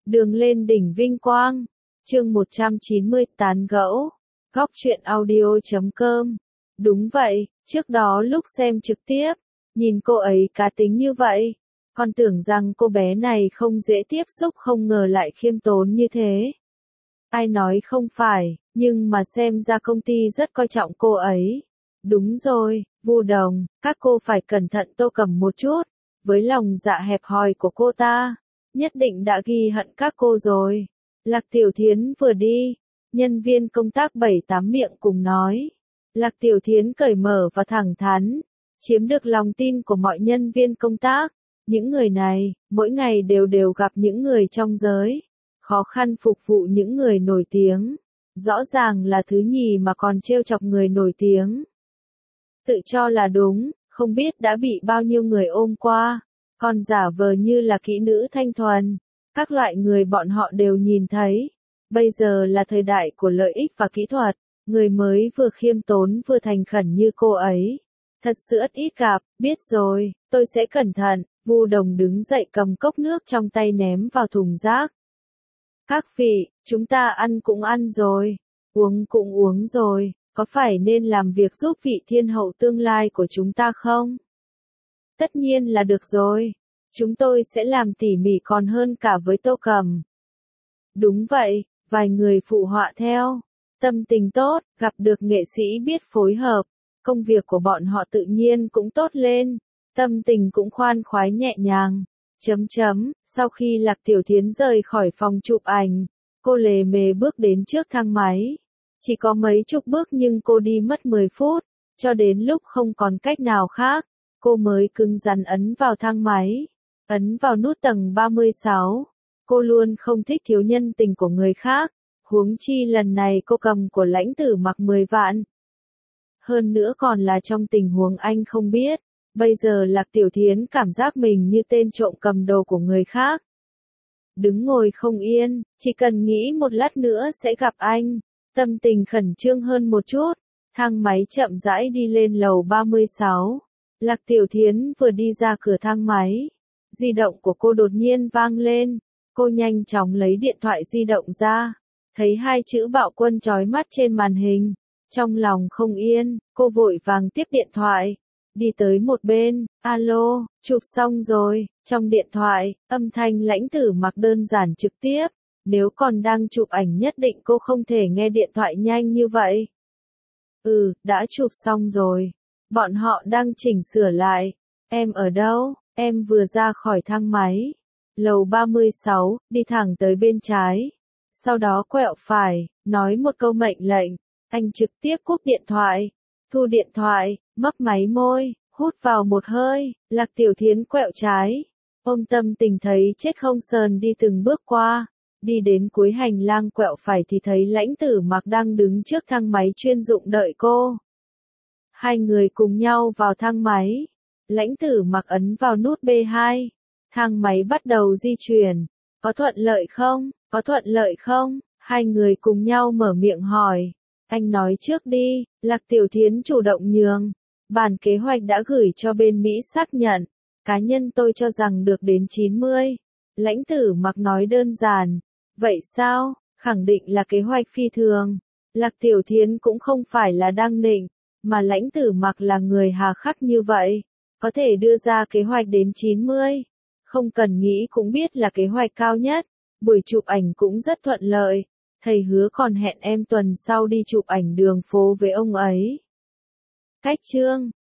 Đường lên đỉnh vinh quang. Chương 190 tán gẫu. Góc truyện audio.com. Đúng vậy, trước đó lúc xem trực tiếp, nhìn cô ấy cá tính như vậy, còn tưởng rằng cô bé này không dễ tiếp xúc, không ngờ lại khiêm tốn như thế. Ai nói không phải, nhưng mà xem ra công ty rất coi trọng cô ấy. Đúng rồi, Vu Đồng, các cô phải cẩn thận Tô Cầm một chút, với lòng dạ hẹp hòi của cô ta, nhất định đã ghi hận các cô rồi. Lạc Tiểu Thiến vừa đi, nhân viên công tác 7-8 miệng cùng nói. Lạc Tiểu Thiến cởi mở và thẳng thắn, chiếm được lòng tin của mọi nhân viên công tác. Những người này, mỗi ngày đều gặp những người trong giới khó khăn, phục vụ những người nổi tiếng. Rõ ràng là thứ nhì mà còn trêu chọc người nổi tiếng. Tự cho là đúng, không biết đã bị bao nhiêu người ôm qua, còn giả vờ như là kỹ nữ thanh thuần. Các loại người bọn họ đều nhìn thấy. Bây giờ là thời đại của lợi ích và kỹ thuật, người mới vừa khiêm tốn vừa thành khẩn như cô ấy. Thật sự ít gặp, biết rồi, tôi sẽ cẩn thận. Vu Đồng đứng dậy cầm cốc nước trong tay ném vào thùng rác. Các vị, chúng ta ăn cũng ăn rồi, uống cũng uống rồi, có phải nên làm việc giúp vị thiên hậu tương lai của chúng ta không? Tất nhiên là được rồi, chúng tôi sẽ làm tỉ mỉ còn hơn cả với Tô Cầm. Đúng vậy, vài người phụ họa theo. Tâm tình tốt, gặp được nghệ sĩ biết phối hợp, công việc của bọn họ tự nhiên cũng tốt lên, tâm tình cũng khoan khoái nhẹ nhàng. Sau khi Lạc Tiểu Thiến rời khỏi phòng chụp ảnh, cô lề mề bước đến trước thang máy. Chỉ có mấy chục bước nhưng cô đi mất 10 phút, cho đến lúc không còn cách nào khác, cô mới cứng rắn ấn vào thang máy, ấn vào nút tầng 36. Cô luôn không thích thiếu nhân tình của người khác, huống chi lần này cô cầm của Lãnh Tử Mặc 10 vạn. Hơn nữa còn là trong tình huống anh không biết. Bây giờ Lạc Tiểu Thiến cảm giác mình như tên trộm cầm đồ của người khác. Đứng ngồi không yên, chỉ cần nghĩ một lát nữa sẽ gặp anh. Tâm tình khẩn trương hơn một chút. Thang máy chậm rãi đi lên lầu 36. Lạc Tiểu Thiến vừa đi ra cửa thang máy. Di động của cô đột nhiên vang lên. Cô nhanh chóng lấy điện thoại di động ra. Thấy hai chữ Bạo Quân chói mắt trên màn hình. Trong lòng không yên, cô vội vàng tiếp điện thoại. Đi tới một bên, alo, chụp xong rồi, trong điện thoại, âm thanh Lãnh Tử Mặc đơn giản trực tiếp, nếu còn đang chụp ảnh nhất định cô không thể nghe điện thoại nhanh như vậy. Đã chụp xong rồi, bọn họ đang chỉnh sửa lại, em ở đâu, em vừa ra khỏi thang máy, lầu 36, đi thẳng tới bên trái, sau đó quẹo phải, nói một câu mệnh lệnh, anh trực tiếp cúp điện thoại. Thu điện thoại, mấp máy môi, hút vào một hơi, Lạc Tiểu Thiến quẹo trái. Ôm tâm tình thấy chết không sờn đi từng bước qua. Đi đến cuối hành lang quẹo phải thì thấy Lãnh Tử Mặc đang đứng trước thang máy chuyên dụng đợi cô. Hai người cùng nhau vào thang máy. Lãnh Tử Mặc ấn vào nút B2. Thang máy bắt đầu di chuyển. Có thuận lợi không? Có thuận lợi không? Hai người cùng nhau mở miệng hỏi. Anh nói trước đi, Lạc Tiểu Thiến chủ động nhường. Bản kế hoạch đã gửi cho bên Mỹ xác nhận. Cá nhân tôi cho rằng được đến 90. Lãnh Tử Mặc nói đơn giản. Vậy sao? Khẳng định là kế hoạch phi thường. Lạc Tiểu Thiến cũng không phải là đang nịnh, mà Lãnh Tử Mặc là người hà khắc như vậy. Có thể đưa ra kế hoạch đến 90. Không cần nghĩ cũng biết là kế hoạch cao nhất. Buổi chụp ảnh cũng rất thuận lợi. Thầy hứa còn hẹn em tuần sau đi chụp ảnh đường phố với ông ấy. Cách chương